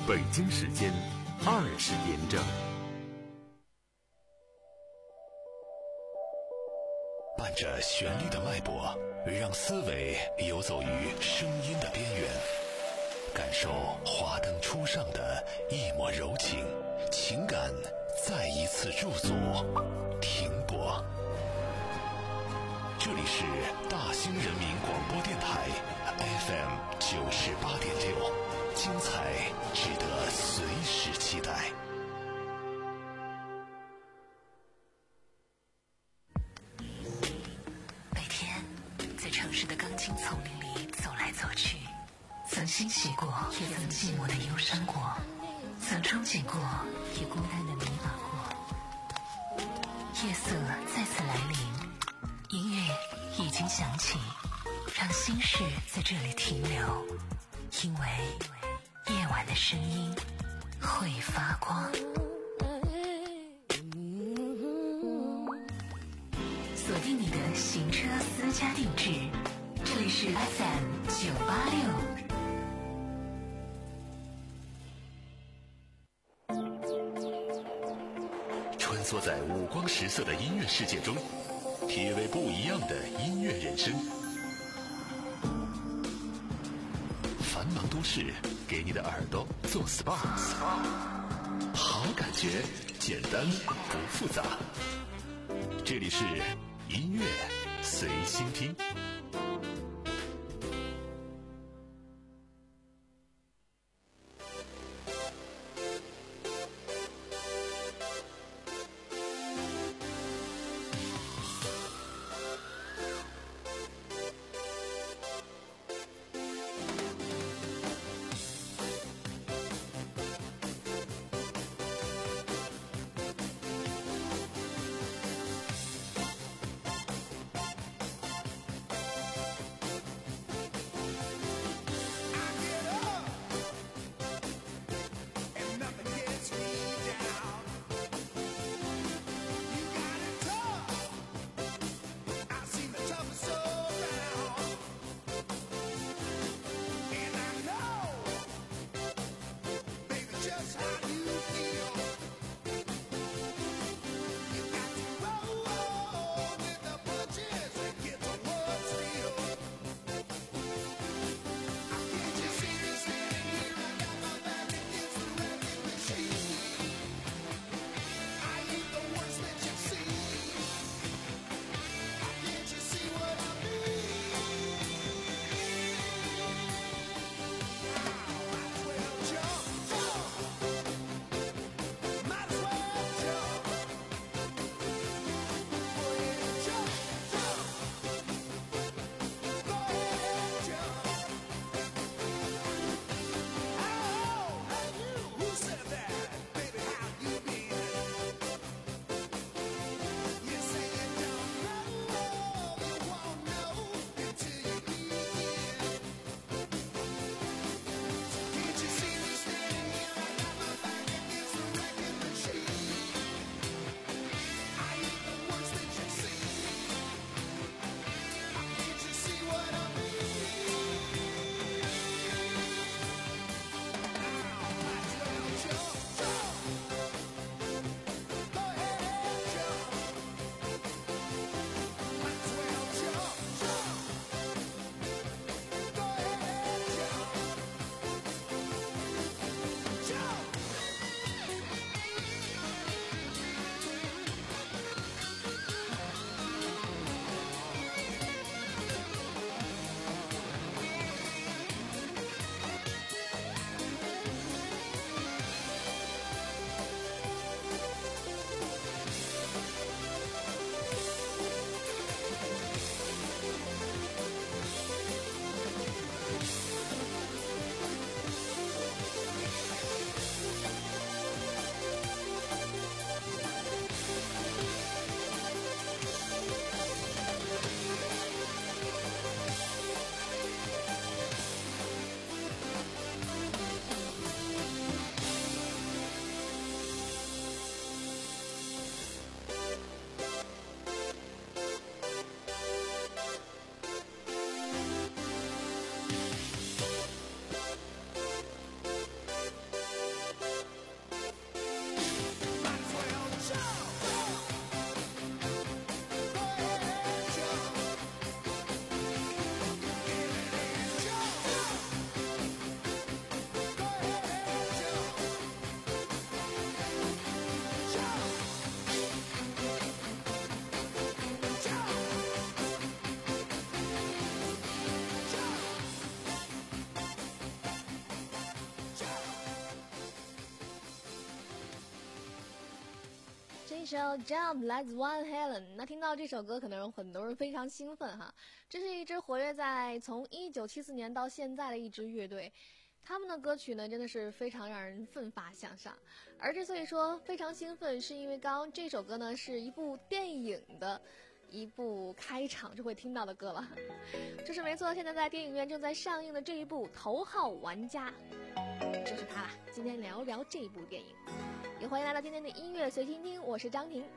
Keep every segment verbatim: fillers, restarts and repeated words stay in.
北京时间二十点整。 伴着旋律的脉搏，让思维游走于声音的边缘，感受华灯初上的一抹柔情，情感再一次驻足停泊。这里是大兴人民广播电台 F M 九十八点六，精彩值得随时期待。 每天在城市的钢筋丛林里走来走去，曾欣喜过，也曾寂寞的忧伤过，曾憧憬过，也孤单的迷茫过。夜色再次来临，音乐已经响起，让心事在这里停留，因为夜晚的声音会发光。锁定你的行车私家定制，这里是 F M 九八六。 穿梭在五光十色的音乐世界中，体味不一样的音乐人生。繁忙都市给你的耳朵做 S P A， 好感觉简单不复杂。这里是音乐随心听。 一首 Jump 来自 Van Halen。 那听到这首歌可能有很多人非常兴奋哈，这是一支活跃在从一九七四年到现在的一支乐队，他们的歌曲呢真的是非常让人奋发向上。而之所以说非常兴奋，是因为刚刚这首歌呢是一部电影的一部开场就会听到的歌了，这是没错，现在在电影院正在上映的这一部《头号玩家》就是它了。今天聊聊这部电影，也欢迎来到今天的音乐随听听，我是张婷。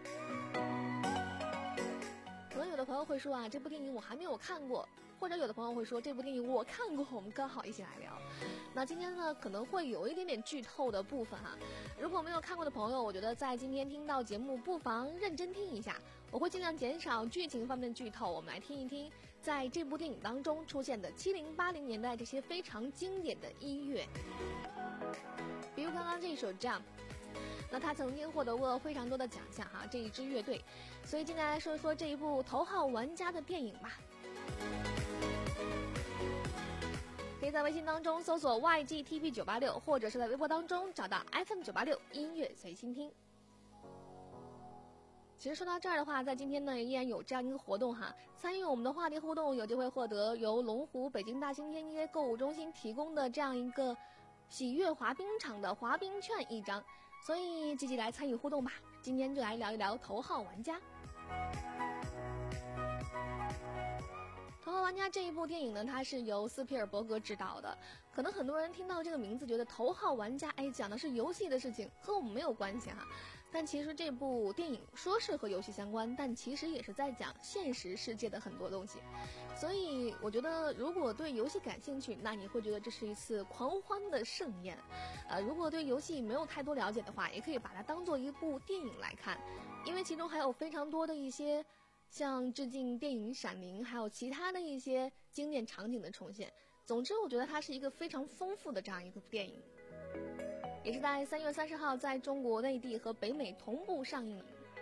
可能有的朋友会说啊，这部电影我还没有看过，或者有的朋友会说这部电影我看过，我们刚好一起来聊。那今天呢可能会有一点点剧透的部分哈，如果没有看过的朋友，我觉得在今天听到节目不妨认真听一下，我会尽量减少剧情方面的剧透，我们来听一听在这部电影当中出现的七零八零年代这些非常经典的音乐，比如刚刚这首 Jump， 那他曾经获得过非常多的奖项哈，这一支乐队，所以今天来说说这一部头号玩家的电影吧。可以在微信当中搜索 Y G T P 九八六， 或者是在微博当中找到 F M 九八六音乐随心听。其实说到这儿的话，在今天呢依然有这样一个活动哈，参与我们的话题互动有机会获得由龙湖北京大兴天街购物中心提供的这样一个喜悦滑冰场的滑冰券一张，所以积极来参与互动吧。今天就来聊一聊头号玩家。头号玩家这一部电影呢，它是由斯皮尔伯格执导的。可能很多人听到这个名字觉得头号玩家，哎，讲的是游戏的事情，和我们没有关系哈。但其实这部电影说是和游戏相关，但其实也是在讲现实世界的很多东西。所以我觉得如果对游戏感兴趣，那你会觉得这是一次狂欢的盛宴。呃，如果对游戏没有太多了解的话，也可以把它当做一部电影来看，因为其中还有非常多的一些像致敬电影《闪灵》还有其他的一些经典场景的重现。总之我觉得它是一个非常丰富的这样一个电影，也是在三月三十号在中国内地和北美同步上映。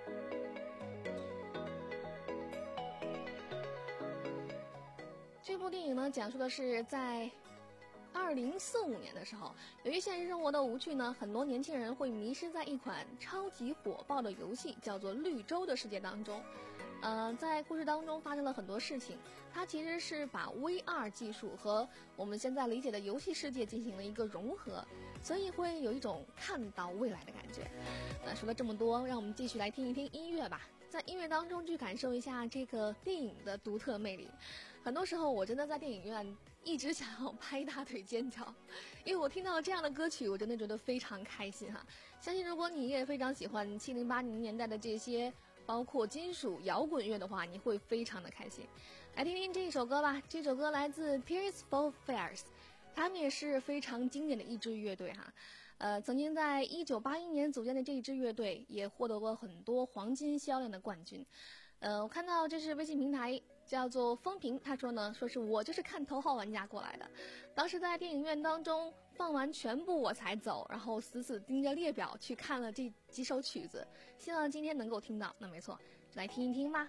这部电影呢讲述的是在二零四五年的时候，由于现实生活的无趣呢，很多年轻人会迷失在一款超级火爆的游戏叫做绿洲的世界当中。呃，在故事当中发生了很多事情，它其实是把 V R 技术和我们现在理解的游戏世界进行了一个融合，所以会有一种看到未来的感觉。那说了这么多，让我们继续来听一听音乐吧，在音乐当中去感受一下这个电影的独特魅力。很多时候我真的在电影院一直想要拍大腿尖叫，因为我听到这样的歌曲我真的觉得非常开心哈。相信如果你也非常喜欢七零八零年代的这些包括金属摇滚乐的话，你会非常的开心。来听听这一首歌吧，这首歌来自 Tears for Fears， 他们也是非常经典的一支乐队哈。呃，曾经在一九八一年组建的这一支乐队也获得过很多黄金销量的冠军。呃，我看到这是微信平台叫做风评，他说呢，说是我就是看头号玩家过来的，当时在电影院当中放完全部我才走，然后死死盯着列表去看了这几首曲子，希望今天能够听到。那没错，来听一听吧。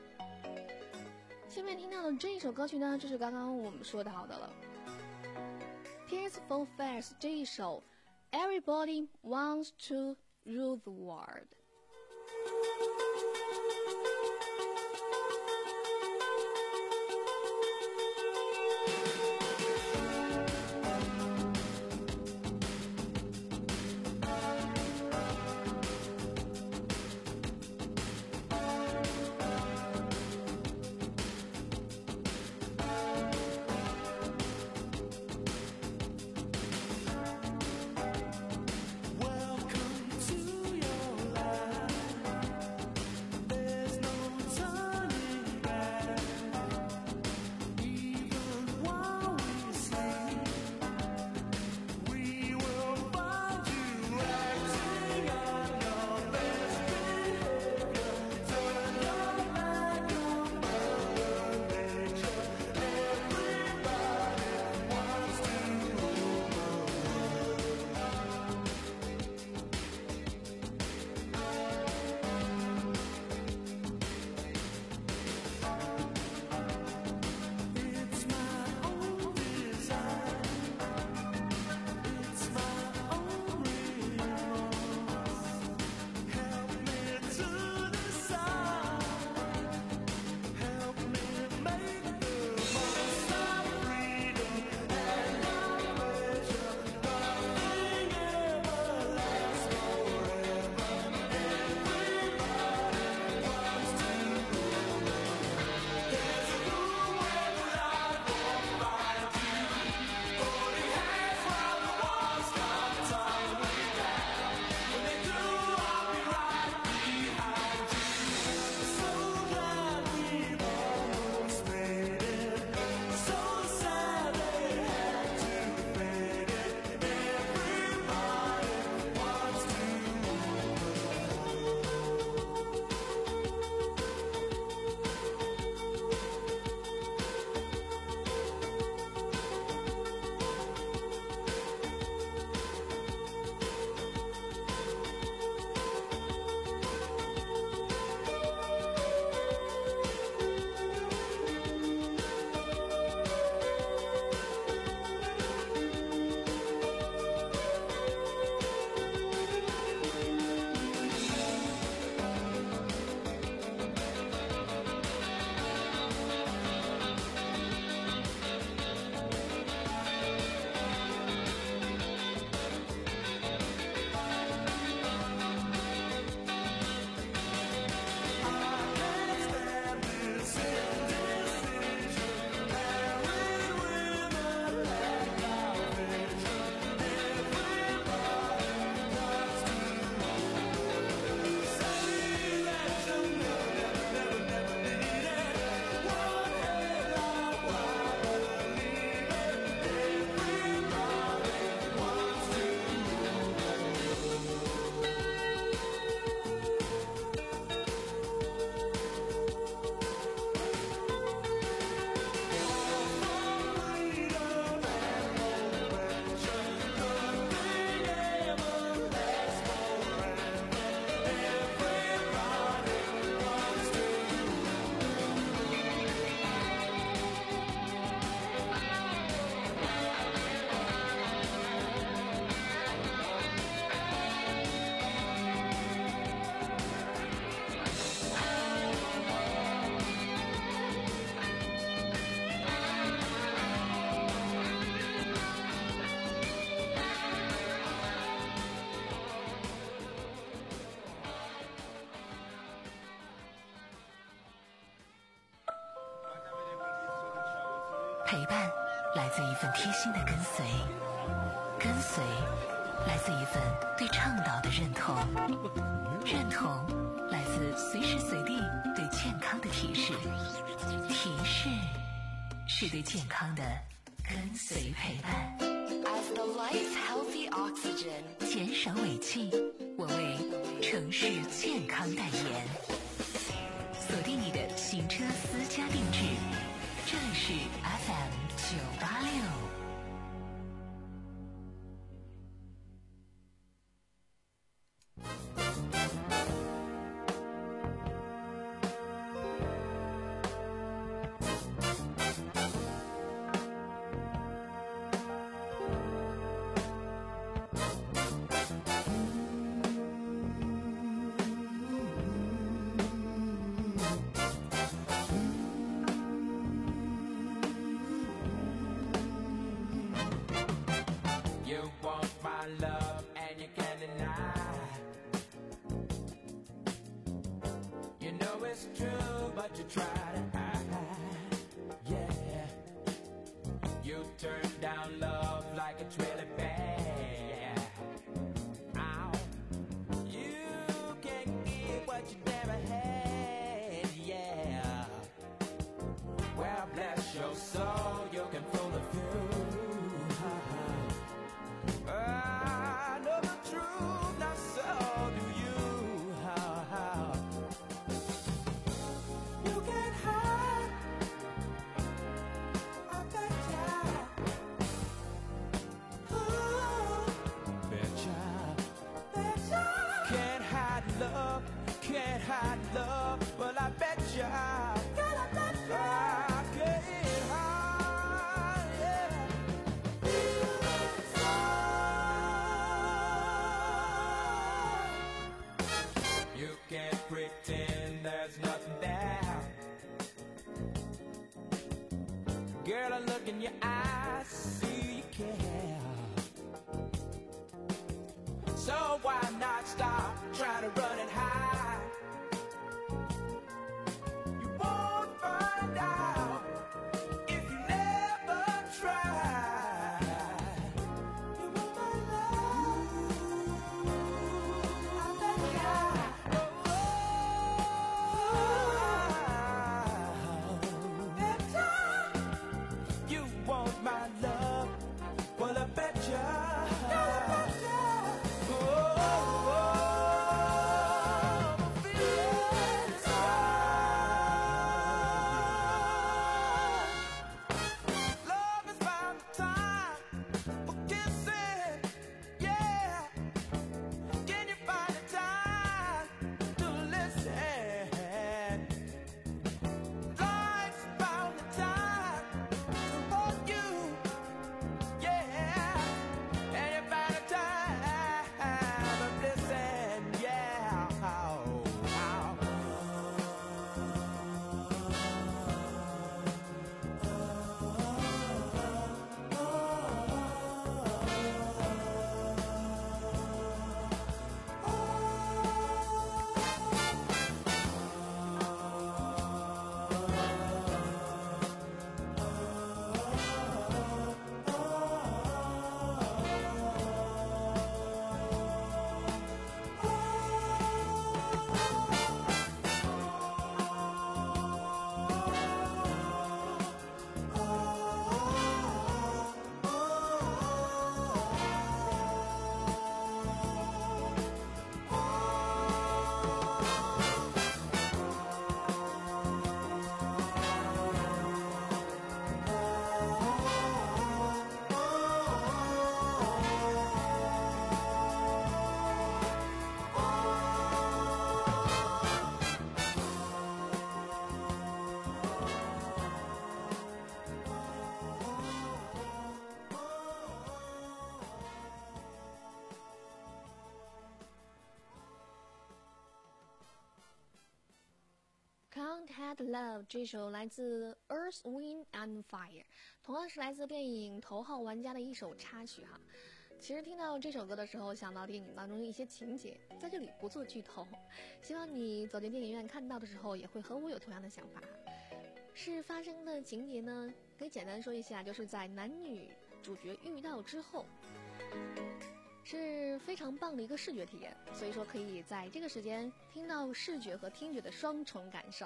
下面听到的这一首歌曲呢，就是刚刚我们说到的了， Tears for Fears 这一首 Everybody Wants to Rule the World。 Welcome to your life. 陪伴来自一份贴心的跟随，跟随来自一份对倡导的认同，认同来自随时随地对健康的提示，提示是对健康的跟随陪伴。 As the lights healthy oxygen， 减少尾气，我为城市健康代言。锁定你的行车私家定制，这里是 F M 九八六。 Girl, I look in your eyes, see you care. So why not stop trying to run and hide? You won't find out if you never try. You want my love? I'm that guy. Oh, that time you want my love. Well, I bet ya. Can't Had Love 这首来自 Earth, Wind and Fire， 同样是来自电影《头号玩家》的一首插曲哈。其实听到这首歌的时候，想到电影当中的一些情节，在这里不做剧透，希望你走进电影院看到的时候，也会和我有同样的想法。 是发生的情节呢，可以简单说一下，就是在男女主角遇到之后，是非常棒的一个视觉体验，所以说可以在这个时间听到视觉和听觉的双重感受。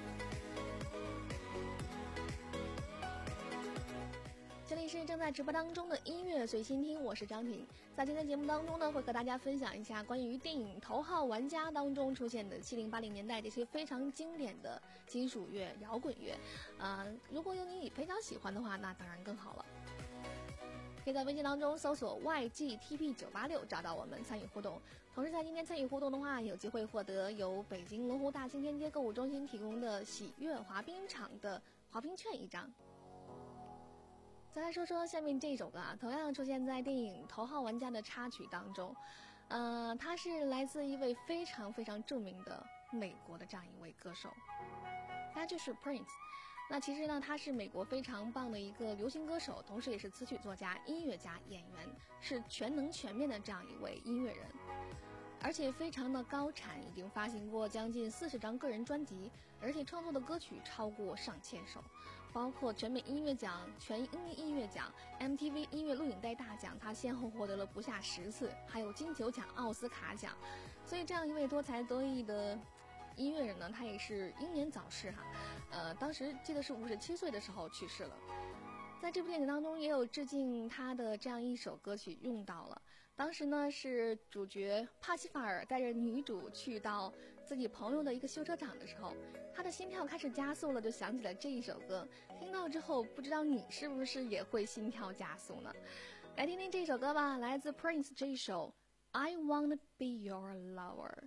这里是正在直播当中的音乐随心听，我是张婷。在今天节目当中呢，会和大家分享一下关于电影《头号玩家》当中出现的七零八零年代这些非常经典的金属乐、摇滚乐。呃，如果有你非常喜欢的话，那当然更好了。可以在微信当中搜索 Y G T P 九八六 找到我们参与互动。同时在今天参与互动的话，有机会获得由北京龙湖大兴天街购物中心提供的喜悦滑冰场的滑冰券一张。再来说说下面这首歌啊，同样出现在电影《头号玩家》的插曲当中，呃，它是来自一位非常非常著名的美国的这样一位歌手，他就是 Prince。那其实呢，他是美国非常棒的一个流行歌手，同时也是词曲作家、音乐家、演员，是全能全面的这样一位音乐人。而且非常的高产，已经发行过将近四十张个人专辑，而且创作的歌曲超过上千首，包括全美音乐奖、全英音乐奖、M T V 音乐录影带大奖，他先后获得了不下十次，还有金球奖、奥斯卡奖。所以这样一位多才多艺的音乐人呢，他也是英年早逝哈，呃，当时记得是五十七岁的时候去世了。在这部电影当中也有致敬他的这样一首歌曲用到了，当时呢是主角帕西法尔带着女主去到自己朋友的一个修车厂的时候，他的心跳开始加速了，就想起了这一首歌。听到之后，不知道你是不是也会心跳加速呢？来听听这首歌吧，来自 Prince 这一首 I Wanna Be Your Lover。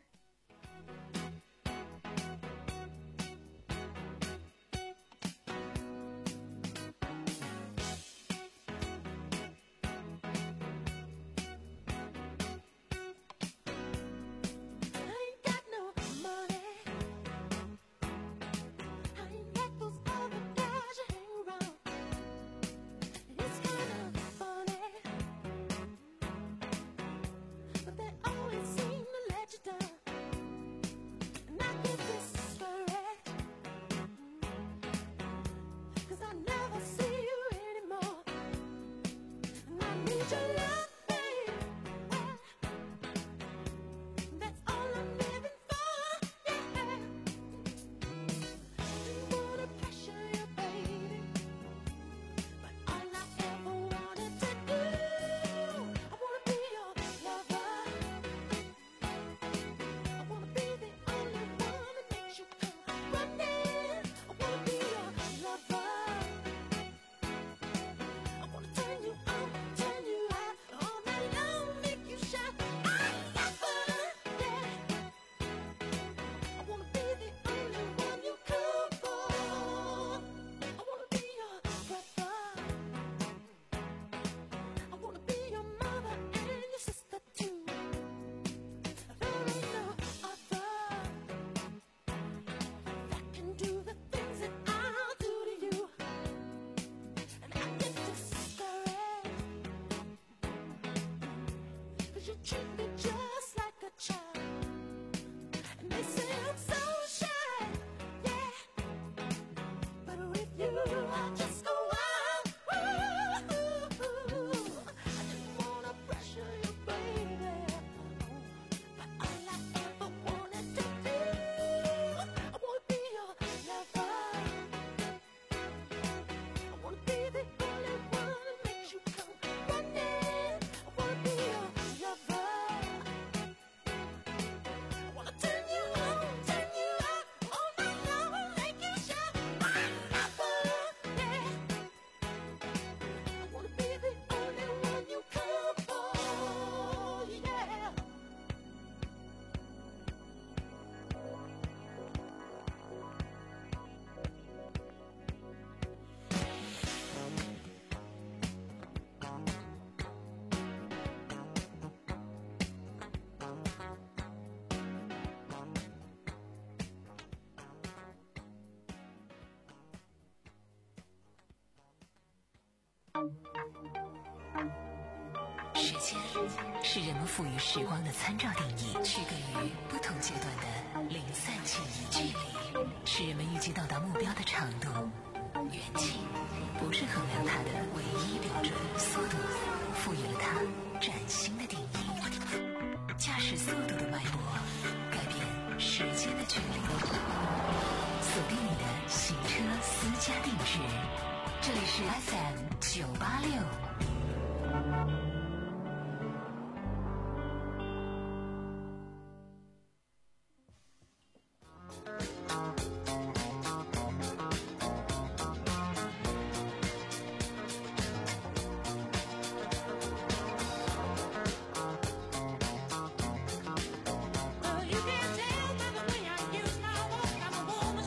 世间是人们赋予时光的参照定义，区隔于不同阶段的零散记忆距离，是人们预计到达目标的长度。远近不是衡量它的唯一标准，速度赋予了它崭新的定义。驾驶速度的脉搏，改变时间的距离。锁定你的行车私家定制，这里是 F M 九八六。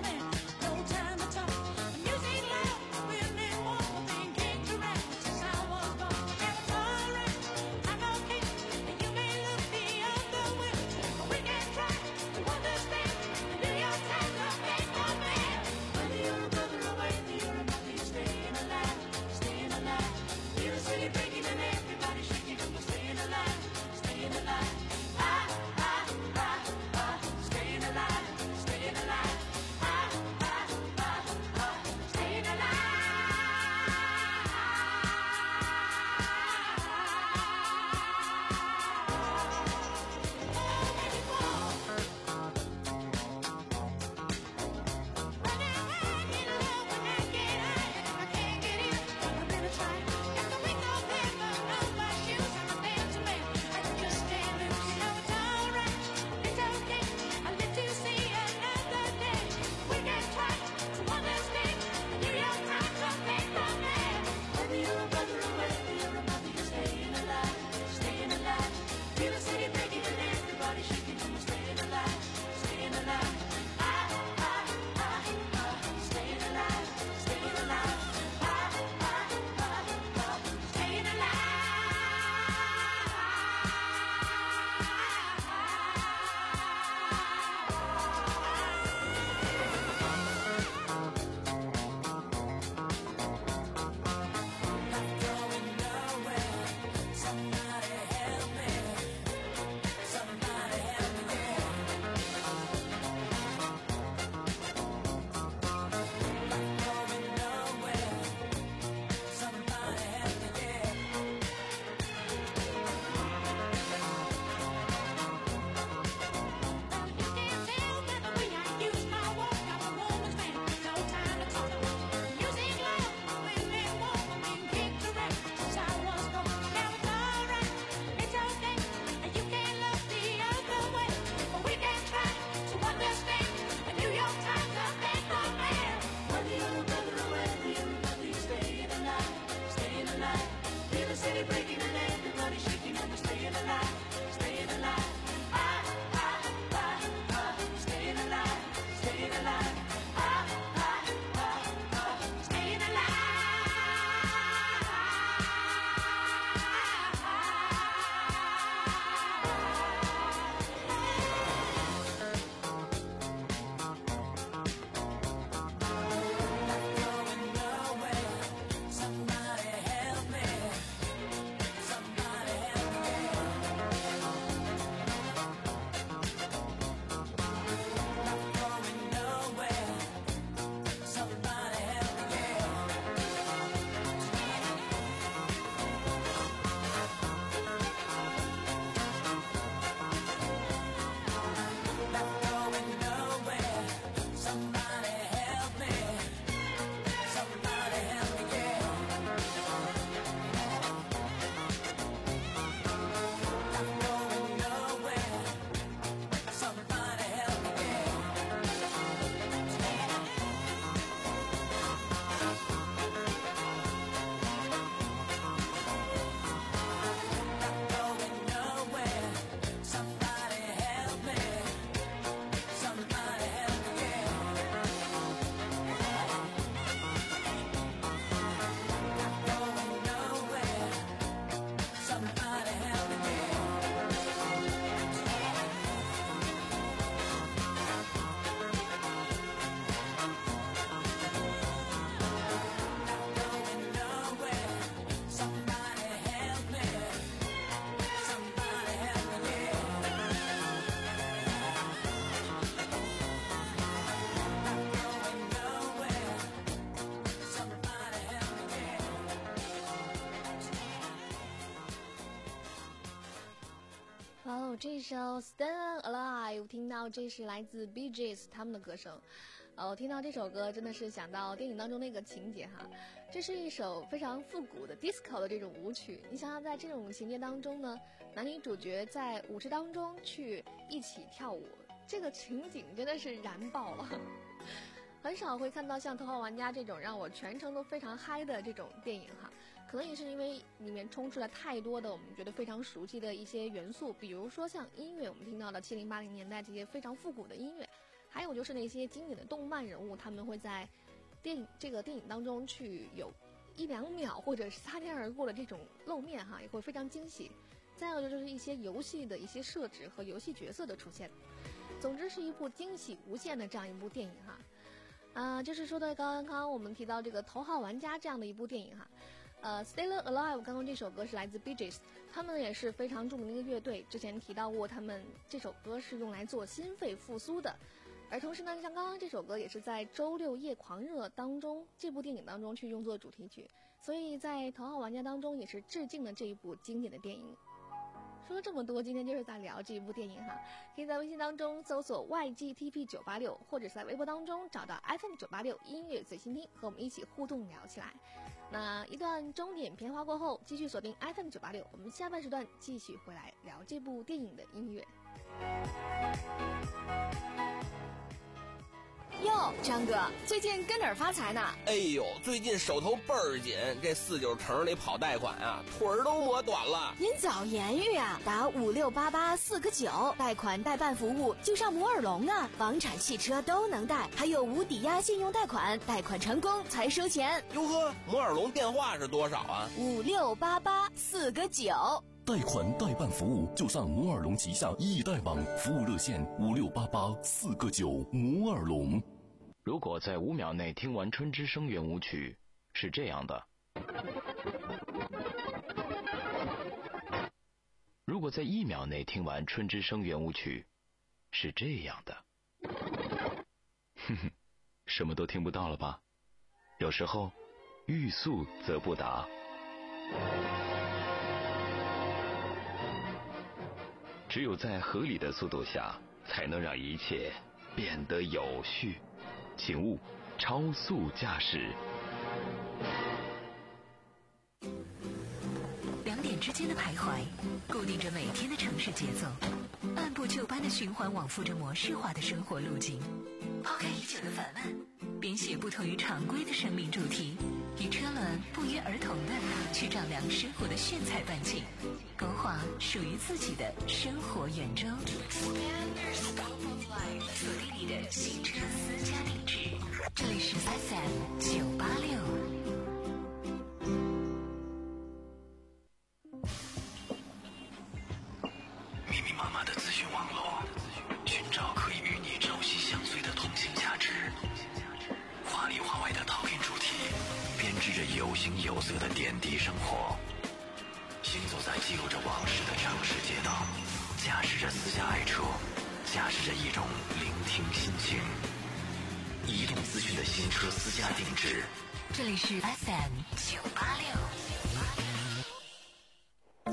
Music loud, feeling more than can't you rap. Just how I 好，这首 Still Alive 听到这是来自 Bee Gees 他们的歌声。呃，我听到这首歌真的是想到电影当中那个情节哈，这是一首非常复古的 disco 的这种舞曲。你想想在这种情节当中呢，男女主角在舞池当中去一起跳舞，这个情景真的是燃爆了。很少会看到像《头号玩家》这种让我全程都非常嗨的这种电影哈，可能也是因为里面充斥了太多的我们觉得非常熟悉的一些元素，比如说像音乐，我们听到的七零八零年代这些非常复古的音乐，还有就是那些经典的动漫人物，他们会在电影这个电影当中去有一两秒或者是擦肩而过的这种露面哈，也会非常惊喜。再有就是一些游戏的一些设置和游戏角色的出现，总之是一部惊喜无限的这样一部电影哈。啊、呃，就是说的刚刚我们提到这个《头号玩家》这样的一部电影哈，呃 ，Still Alive 刚刚这首歌是来自 Bee Gees， 他们也是非常著名的一个乐队，之前提到过他们这首歌是用来做心肺复苏的，而同时呢，像刚刚这首歌也是在《周六夜狂热》当中这部电影当中去用作主题曲，所以在《头号玩家》当中也是致敬了这一部经典的电影。说了这么多，今天就是在聊这一部电影哈，可以在微信当中搜索 Y G T P 九八六，或者是在微博当中找到 F M 九八六音乐最新听，和我们一起互动聊起来。那一段钟点片花过后，继续锁定 F M 九八六，我们下半时段继续回来聊这部电影的音乐。 哟，张哥，最近跟哪儿发财呢？ 哎呦，最近手头倍儿紧，这四九城里跑贷款啊，腿儿都磨短了。 您早言语啊，打五六八八四个九，贷款代办服务就上摩尔龙啊，房产、汽车都能贷，还有无抵押信用贷款，贷款成功才收钱。 哟呵，摩尔龙电话是多少啊？ 五六八八四个九。 贷款代办服务就上摩尔龙旗下易贷网，服务热线五六八八四个九。摩尔龙。 如果在五秒内听完《春之声》圆舞曲，是这样的；如果在一秒内听完《春之声》圆舞曲，是这样的。哼哼，什么都听不到了吧？有时候，欲速则不达。只有在合理的速度下，才能让一切变得有序。请勿超速驾驶。 两点之间的徘徊，固定着每天的城市节奏，按部就班的循环往复着模式化的生活路径。抛开已久的烦闷，编写不同于常规的生命主题，与车轮不约而同的去丈量生活的炫彩半径，勾画属于自己的生活圆周。锁定你的新车私家定制，这里是 F M 九八六。 密密麻麻的资讯网络，寻找可以与你朝夕相随的通信价值。华里华外的套印主题，编织着有形有色的点滴生活。行走在记录着往事的城市街道，驾驶着私家爱车，驾驶着一种聆听心情。移动资讯的新车私家定制， 这里是 F M 九八六。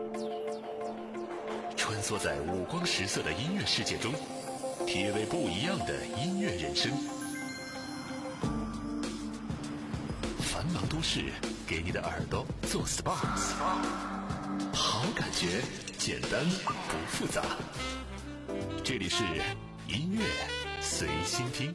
穿梭在五光十色的音乐世界中，体味不一样的音乐人生。繁忙都市给你的耳朵做 S P A， 好感觉，简单不复杂。这里是音乐随心听。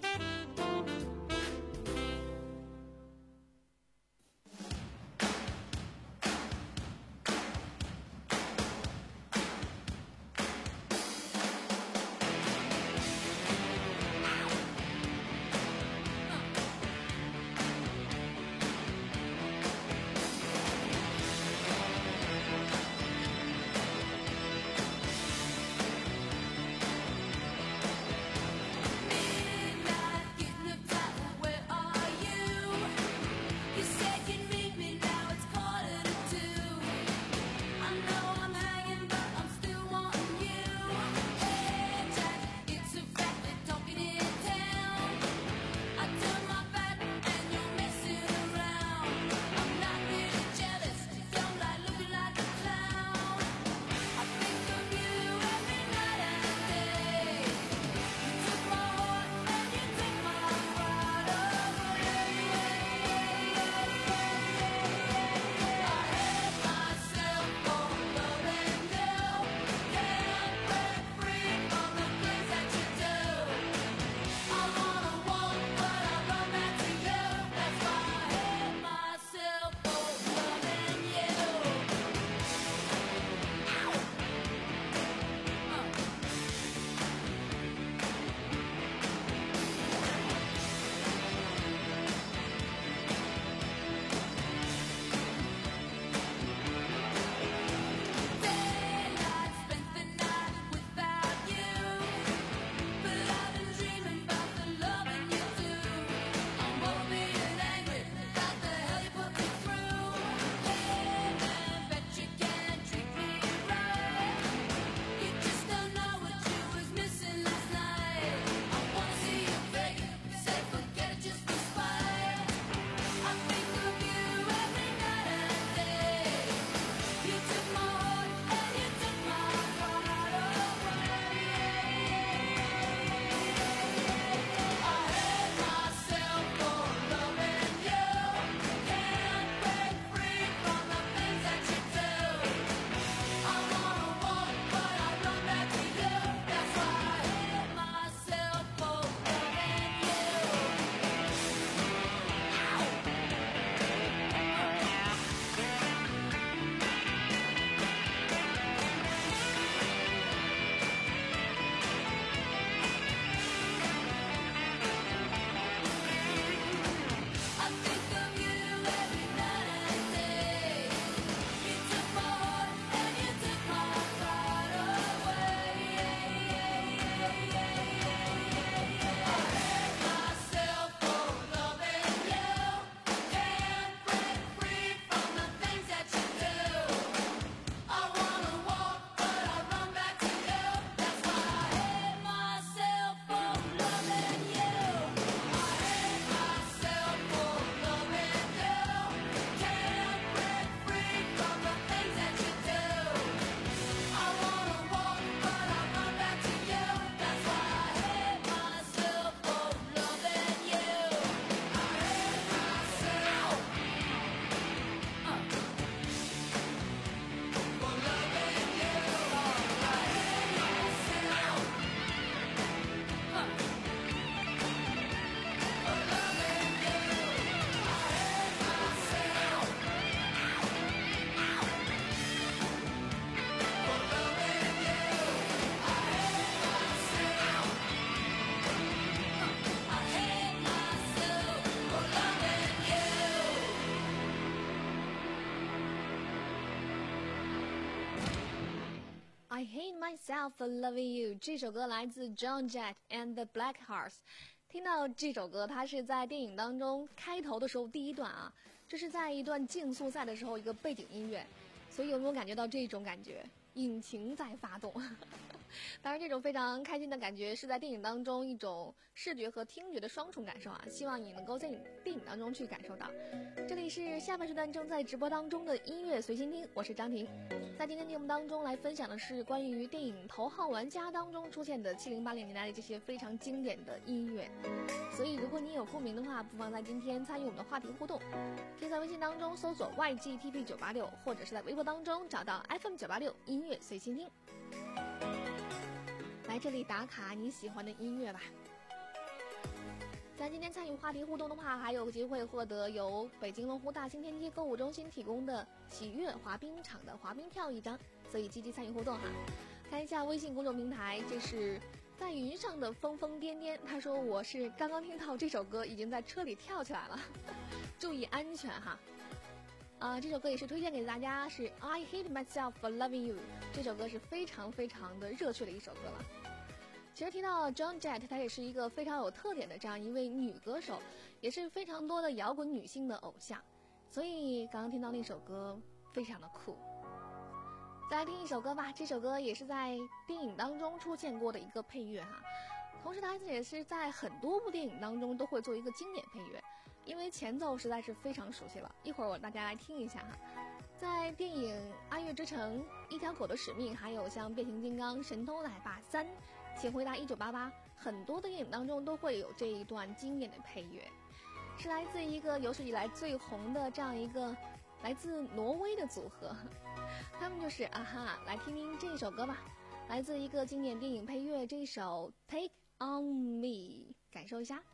I Hate Myself for Loving You 这首歌来自 John Jett and the Blackhearts。 听到这首歌，它是在电影当中开头的时候第一段啊，这是在一段竞速赛的时候一个背景音乐，所以有没有感觉到这种感觉？引擎在发动。当然这种非常开心的感觉是在电影当中一种视觉和听觉的双重感受啊，希望你能够在你电影当中去感受到。这里是下半时段正在直播当中的音乐随心听，我是张婷。在今天节目当中来分享的是关于电影《头号玩家》当中出现的七零八零年代的这些非常经典的音乐，所以如果你有共鸣的话，不妨在今天参与我们的话题互动，可以在微信当中搜索 Y G T P 九八六， 或者是在微博当中找到 F M 九八六 音乐随心听，来这里打卡你喜欢的音乐吧。在今天参与话题互动的话，还有机会获得由北京龙湖大兴天阶购物中心提供的喜悦滑冰场的滑冰票一张，所以积极参与互动哈。看一下微信公众平台，这是在云上的疯疯癫癫，他说我是刚刚听到这首歌，已经在车里跳起来了，注意安全哈。啊、呃，这首歌也是推荐给大家，是 I Hate Myself for Loving You， 这首歌是非常非常的热血的一首歌了。其实提到 John Jett， 她也是一个非常有特点的这样一位女歌手，也是非常多的摇滚女性的偶像，所以刚刚听到那首歌非常的酷。再来听一首歌吧，这首歌也是在电影当中出现过的一个配乐哈，同时它也是在很多部电影当中都会做一个经典配乐，因为前奏实在是非常熟悉了，一会儿我大家来听一下哈。在电影《阿月之城》、《一条狗的使命》，还有像《变形金刚》、《神偷奶爸三》、《请回答一九八八》，很多的电影当中都会有这一段经典的配乐，是来自一个有史以来最红的这样一个来自挪威的组合，他们就是啊哈。来听听这首歌吧，来自一个经典电影配乐，这首 Take on Me， 感受一下。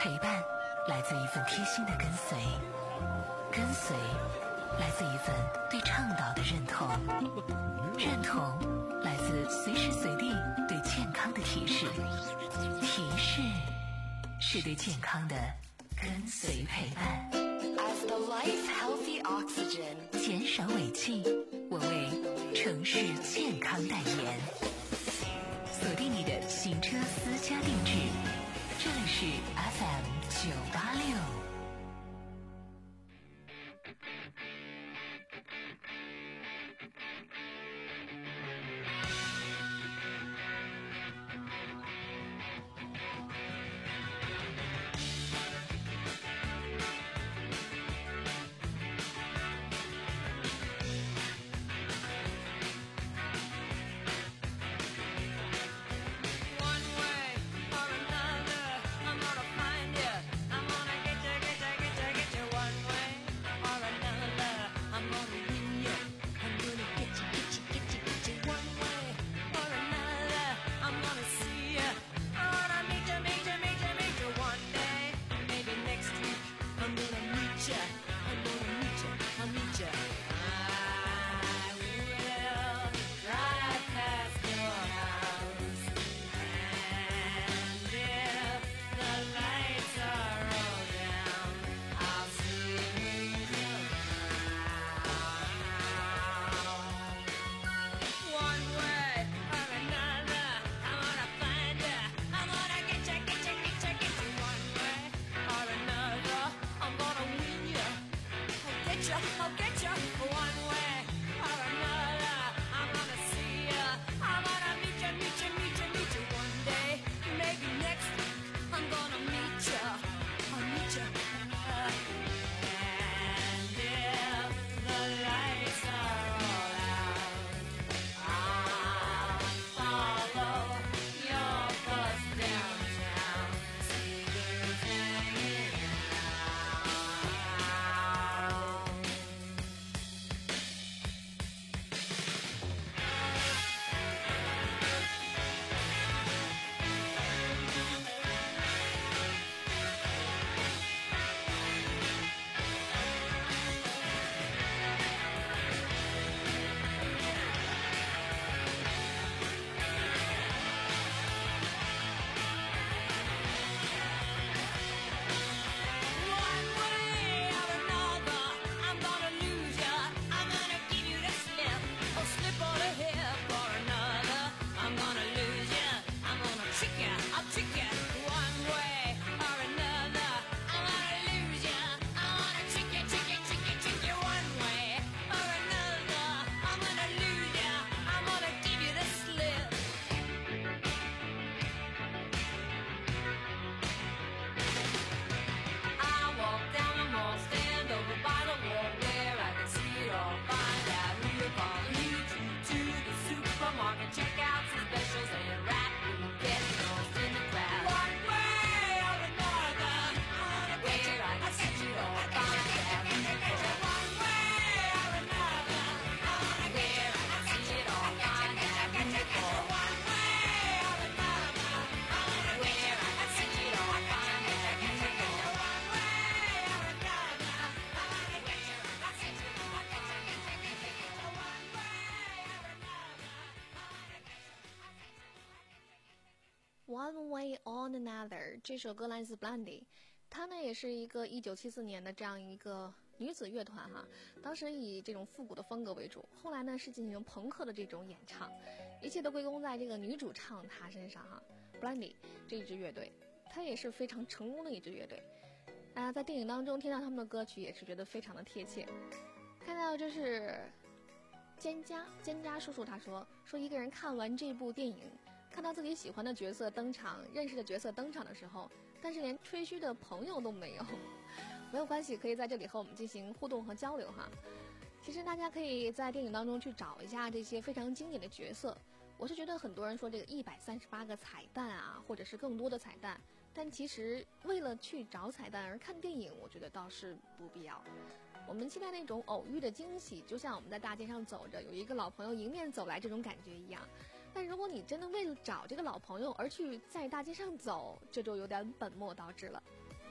陪伴来自一份贴心的跟随，跟随来自一份对倡导的认同，认同来自随时随地对健康的提示，提示是对健康的跟随陪伴。 As the life healthy oxygen， 减少尾气，我为城市健康代言。锁定你的行车私家定制，这里是 F M 九八六。 One Way or Another 这首歌来自 Blondie， 她呢也是一个一九七四年的这样一个女子乐团哈，当时以这种复古的风格为主，后来呢是进行朋克的这种演唱，一切都归功在这个女主唱她身上哈。Blondie 这一支乐队，她也是非常成功的一支乐队，啊，在电影当中听到他们的歌曲也是觉得非常的贴切。看到这是蒹葭，蒹葭叔叔他说说一个人看完这部电影。看到自己喜欢的角色登场，认识的角色登场的时候，但是连吹嘘的朋友都没有。没有关系，可以在这里和我们进行互动和交流哈。其实大家可以在电影当中去找一下这些非常经典的角色。我是觉得很多人说这个一百三十八个彩蛋啊，或者是更多的彩蛋，但其实为了去找彩蛋而看电影，我觉得倒是不必要。我们期待那种偶遇的惊喜，就像我们在大街上走着，有一个老朋友迎面走来这种感觉一样。但如果你真的为了找这个老朋友而去在大街上走，这就有点本末倒置了。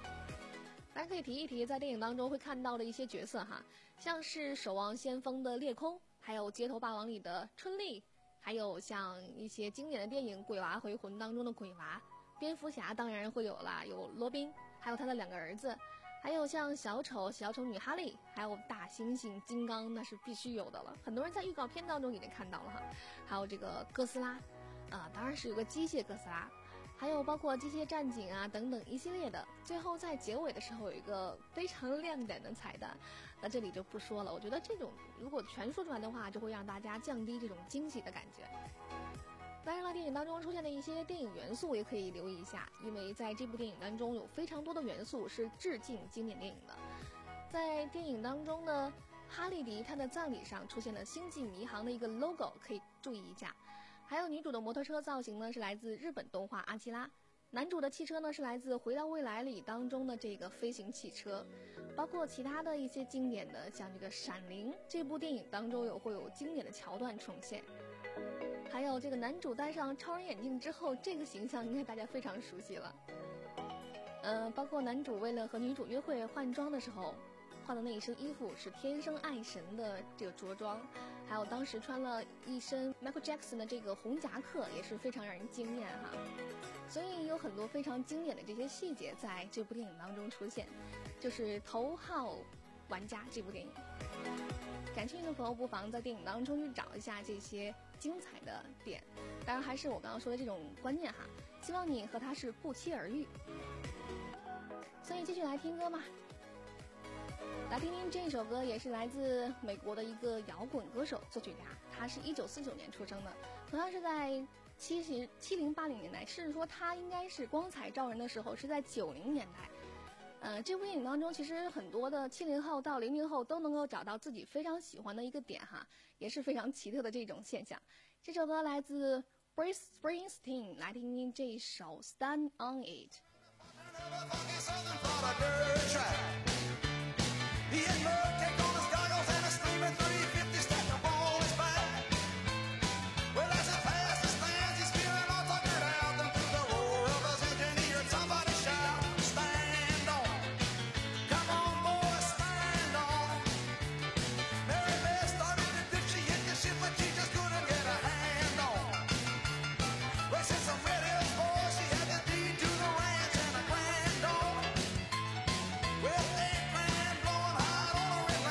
大家可以提一提在电影当中会看到的一些角色哈，像是《守望先锋》的裂空，还有《街头霸王》里的春丽，还有像一些经典的电影《鬼娃回魂》当中的鬼娃，蝙蝠侠当然会有啦，有罗宾，还有他的两个儿子，还有像小丑、小丑女哈利，还有大猩猩金刚，那是必须有的了。很多人在预告片当中已经看到了哈，还有这个哥斯拉，啊、呃，当然是有个机械哥斯拉。还有包括机械战警啊等等一系列的，最后在结尾的时候有一个非常亮点的彩蛋，那这里就不说了。我觉得这种如果全说出来的话，就会让大家降低这种惊喜的感觉。当然了，电影当中出现的一些电影元素也可以留意一下，因为在这部电影当中有非常多的元素是致敬经典电影的。在电影当中呢，哈利迪他的葬礼上出现了星际迷航的一个 logo， 可以注意一下。还有女主的摩托车造型呢是来自日本动画阿基拉，男主的汽车呢是来自《回到未来》里当中的这个飞行汽车，包括其他的一些经典的，像这个《闪灵》这部电影当中有会有经典的桥段重现。还有这个男主戴上超人眼镜之后，这个形象应该大家非常熟悉了。呃，包括男主为了和女主约会换装的时候，换的那一身衣服是天生爱神的这个着装，还有当时穿了一身 Michael Jackson 的这个红夹克，也是非常让人惊艳哈。所以有很多非常经典的这些细节在这部电影当中出现，就是头号玩家这部电影。感兴趣的朋友不妨在电影当中去找一下这些精彩的点，当然还是我刚刚说的这种观念哈，希望你和他是不期而遇。所以继续来听歌嘛。来听听这首歌，也是来自美国的一个摇滚歌手、作曲家，他是一九四九年出生的，同样是在七十七零八零年代，甚至说他应该是光彩照人的时候是在九零年代。呃，这部电影当中，其实很多的七零后到零零后都能够找到自己非常喜欢的一个点哈，也是非常奇特的这种现象。这首歌来自 Bruce Springsteen， 来听听这首 Stand on It。He had mud cake on his goggles and a steaming three fifty stacked up on his back. Well, as he passed the stands, he's feeling all tuckered out. Then through the roar of his engine, he heard somebody shout, "Stand on! Come on, boys, stand on!" Mary Beth started to dip, she hit the ship, but she just couldn't get a hand on. Well, since some red-haired boy, she had the deed to the ranch and a granddaughter. Well, they blowing hot on a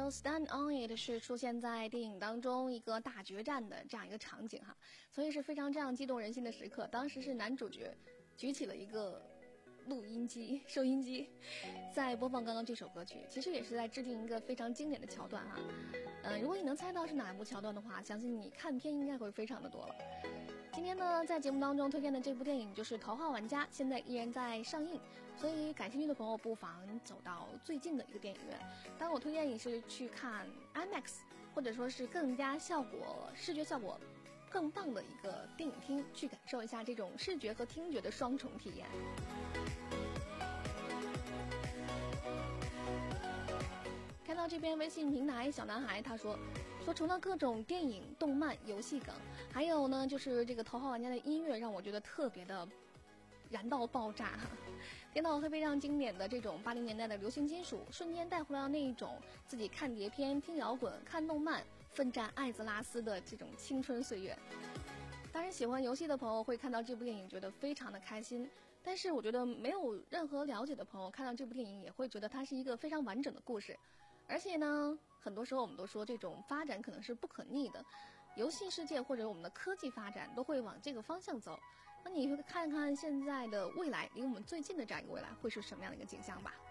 首 Stand on It 是出现在电影当中一个大决战的这样一个场景哈，所以是非常这样激动人心的时刻。当时是男主角举起了一个录音机收音机在播放刚刚这首歌曲，其实也是在致敬一个非常经典的桥段哈。呃，如果你能猜到是哪一部桥段的话，相信你看片应该会非常的多了。今天呢，在节目当中推荐的这部电影就是《头号玩家》，现在依然在上映，所以感兴趣的朋友不妨走到最近的一个电影院。当然我推荐你是去看 IMAX， 或者说是更加效果视觉效果更棒的一个电影厅，去感受一下这种视觉和听觉的双重体验。看到这边微信平台小男孩他说说除了各种电影、动漫、游戏梗，还有呢就是这个头号玩家的音乐让我觉得特别的燃到爆炸哈，听到非常经典的这种八零年代的流行金属，瞬间带回到那一种自己看碟片、听摇滚、看动漫、奋战艾泽拉斯的这种青春岁月。当然喜欢游戏的朋友会看到这部电影觉得非常的开心，但是我觉得没有任何了解的朋友看到这部电影也会觉得它是一个非常完整的故事。而且呢，很多时候我们都说这种发展可能是不可逆的，游戏世界或者我们的科技发展都会往这个方向走。那你会看看现在的未来，离我们最近的这样一个未来会是什么样的一个景象吧。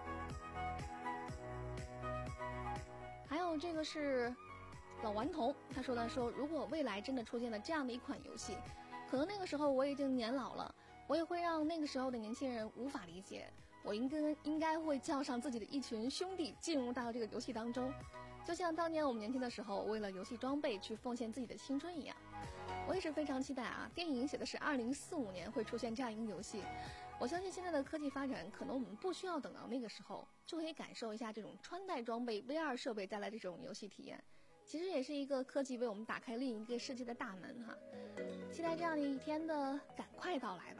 还有这个是老顽童，他说呢说如果未来真的出现了这样的一款游戏，可能那个时候我已经年老了，我也会让那个时候的年轻人无法理解，我应该应该会叫上自己的一群兄弟进入到这个游戏当中，就像当年我们年轻的时候为了游戏装备去奉献自己的青春一样。我也是非常期待啊，电影写的是二零四五年会出现这样一个游戏，我相信现在的科技发展可能我们不需要等到那个时候就可以感受一下这种穿戴装备 V R 设备带来这种游戏体验，其实也是一个科技为我们打开另一个世界的大门哈，期待这样的一天的赶快到来吧。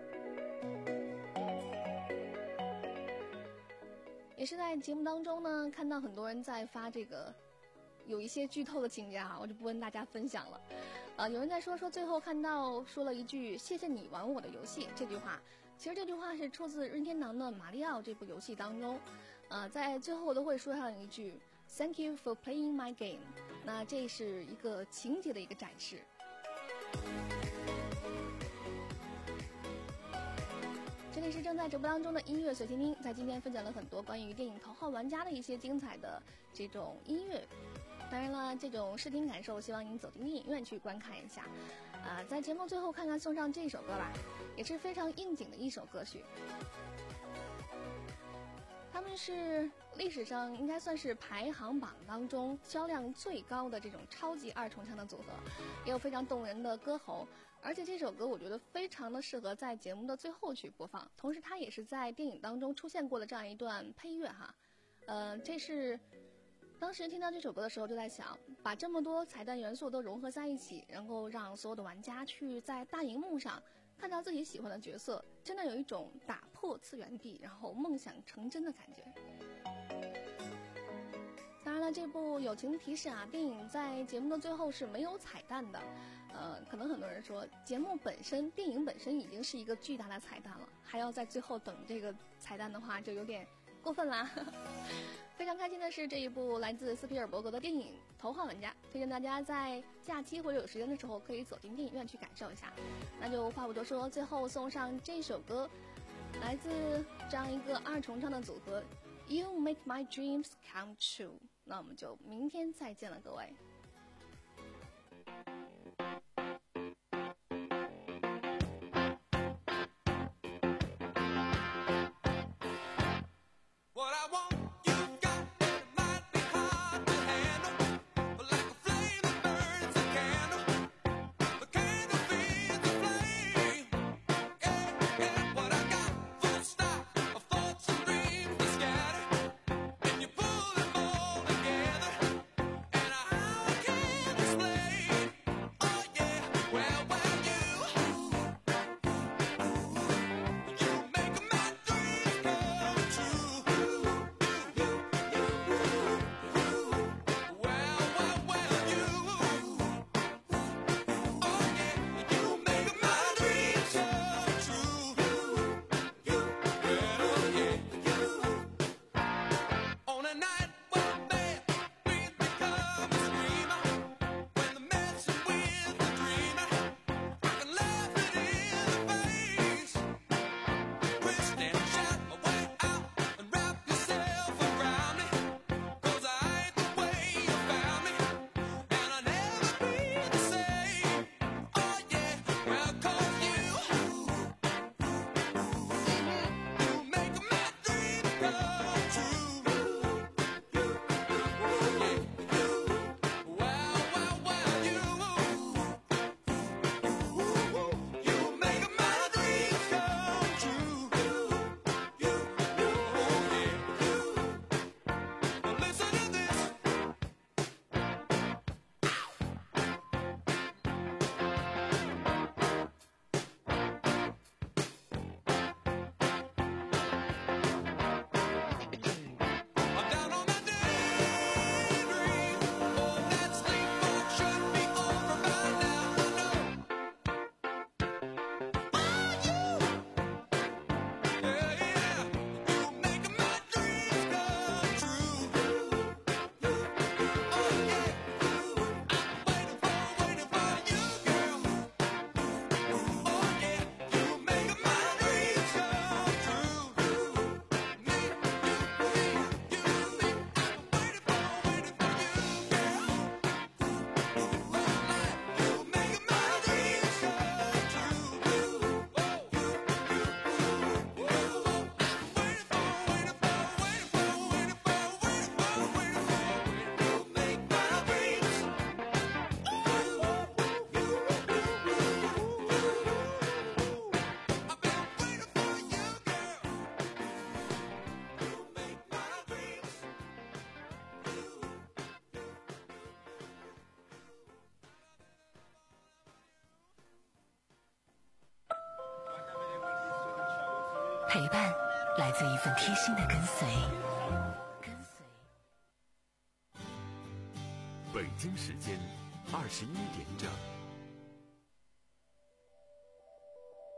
也是在节目当中呢，看到很多人在发这个有一些剧透的情节啊，我就不跟大家分享了。呃，有人在说说最后看到说了一句谢谢你玩我的游戏这句话，其实这句话是出自任天堂的马里奥这部游戏当中，呃，在最后都会说上一句 Thank you for playing my game， 那这是一个情节的一个展示。这里是正在直播当中的音乐随心听，在今天分享了很多关于电影《头号玩家》的一些精彩的这种音乐。当然了，这种视听感受，希望您走进电影院去观看一下。啊、呃，在节目最后看看送上这首歌吧，也是非常应景的一首歌曲。他们是历史上应该算是排行榜当中销量最高的这种超级二重唱的组合，也有非常动人的歌喉，而且这首歌我觉得非常的适合在节目的最后去播放，同时它也是在电影当中出现过的这样一段配乐哈。呃，这是当时听到这首歌的时候就在想，把这么多彩蛋元素都融合在一起，然后让所有的玩家去在大荧幕上看到自己喜欢的角色，真的有一种打破次元壁然后梦想成真的感觉。当然了，这部友情提示啊，电影在节目的最后是没有彩蛋的。呃，可能很多人说节目本身电影本身已经是一个巨大的彩蛋了，还要在最后等这个彩蛋的话就有点过分啦。非常开心的是，这一部来自斯皮尔伯格的电影《头号玩家》，推荐大家在假期或者有时间的时候可以走进电影院去感受一下。那就话不多说，最后送上这首歌，来自这样一个二重唱的组合 You Make My Dreams Come True。那我们就明天再见了，各位。 And I 陪伴来自一份贴心的跟随。跟随。 北京时间二十一点整。